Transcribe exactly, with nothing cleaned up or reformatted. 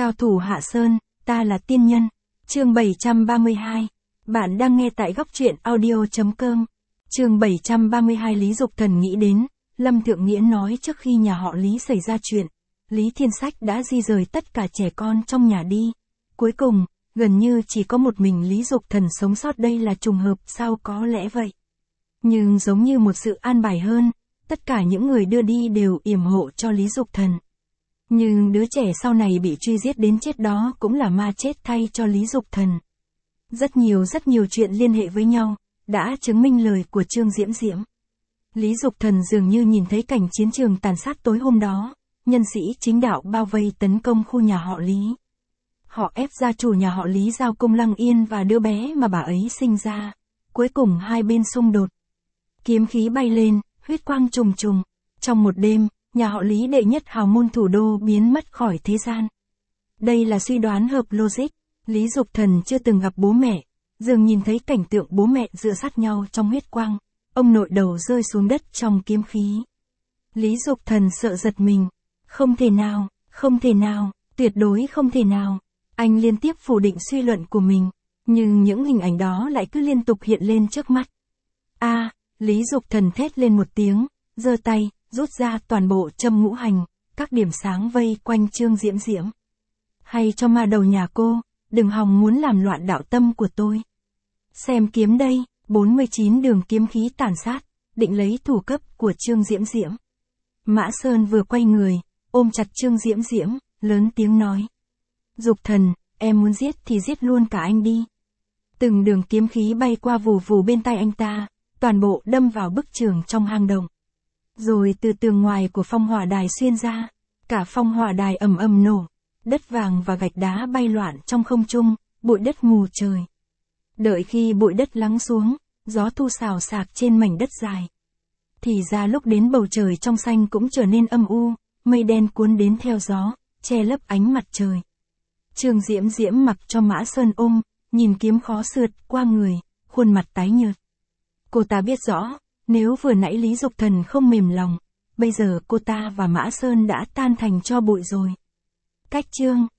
Cao thủ Hạ Sơn, ta là tiên nhân. Chương bảy trăm ba mươi hai. Bạn đang nghe tại góc truyện audio chấm com. Chương bảy trăm ba mươi hai Lý Dục Thần nghĩ đến, Lâm Thượng Nghĩa nói trước khi nhà họ Lý xảy ra chuyện, Lý Thiên Sách đã di rời tất cả trẻ con trong nhà đi. Cuối cùng, gần như chỉ có một mình Lý Dục Thần sống sót, đây là trùng hợp sao, có lẽ vậy. Nhưng giống như một sự an bài hơn, tất cả những người đưa đi đều yểm hộ cho Lý Dục Thần. Nhưng đứa trẻ sau này bị truy giết đến chết đó cũng là ma chết thay cho Lý Dục Thần. Rất nhiều rất nhiều chuyện liên hệ với nhau, đã chứng minh lời của Trương Diễm Diễm. Lý Dục Thần dường như nhìn thấy cảnh chiến trường tàn sát tối hôm đó, nhân sĩ chính đạo bao vây tấn công khu nhà họ Lý. Họ ép gia chủ nhà họ Lý giao cung Lăng Yên và đứa bé mà bà ấy sinh ra. Cuối cùng hai bên xung đột. Kiếm khí bay lên, huyết quang trùng trùng. Trong một đêm, nhà họ Lý đệ nhất hào môn thủ đô biến mất khỏi thế gian. Đây là suy đoán hợp logic. Lý Dục Thần chưa từng gặp bố mẹ, dường nhìn thấy cảnh tượng bố mẹ dựa sát nhau trong huyết quang, ông nội đầu rơi xuống đất trong kiếm khí. Lý Dục Thần sợ giật mình. Không thể nào, không thể nào, tuyệt đối không thể nào. Anh liên tiếp phủ định suy luận của mình, nhưng những hình ảnh đó lại cứ liên tục hiện lên trước mắt. A, à, Lý Dục Thần thét lên một tiếng, giơ tay, rút ra toàn bộ châm ngũ hành, các điểm sáng vây quanh Trương Diễm Diễm. Hay cho ma đầu nhà cô, đừng hòng muốn làm loạn đạo tâm của tôi. Xem kiếm đây, bốn mươi chín đường kiếm khí tàn sát, định lấy thủ cấp của Trương Diễm Diễm. Mã Sơn vừa quay người, ôm chặt Trương Diễm Diễm, lớn tiếng nói. Dục Thần, em muốn giết thì giết luôn cả anh đi. Từng đường kiếm khí bay qua vù vù bên tay anh ta, toàn bộ đâm vào bức tường trong hang động. Rồi từ tường ngoài của phong hỏa đài xuyên ra, cả phong hỏa đài ầm ầm nổ, đất vàng và gạch đá bay loạn trong không trung, bụi đất mù trời. Đợi khi bụi đất lắng xuống, gió thu xào xạc trên mảnh đất dài. Thì ra lúc đến bầu trời trong xanh cũng trở nên âm u, mây đen cuốn đến theo gió, che lấp ánh mặt trời. Trương Diễm Diễm mặc cho Mã Sơn ôm, nhìn kiếm khó sượt qua người, khuôn mặt tái nhợt. Cô ta biết rõ, nếu vừa nãy Lý Dục Thần không mềm lòng, bây giờ cô ta và Mã Sơn đã tan thành tro bụi rồi. Cách chương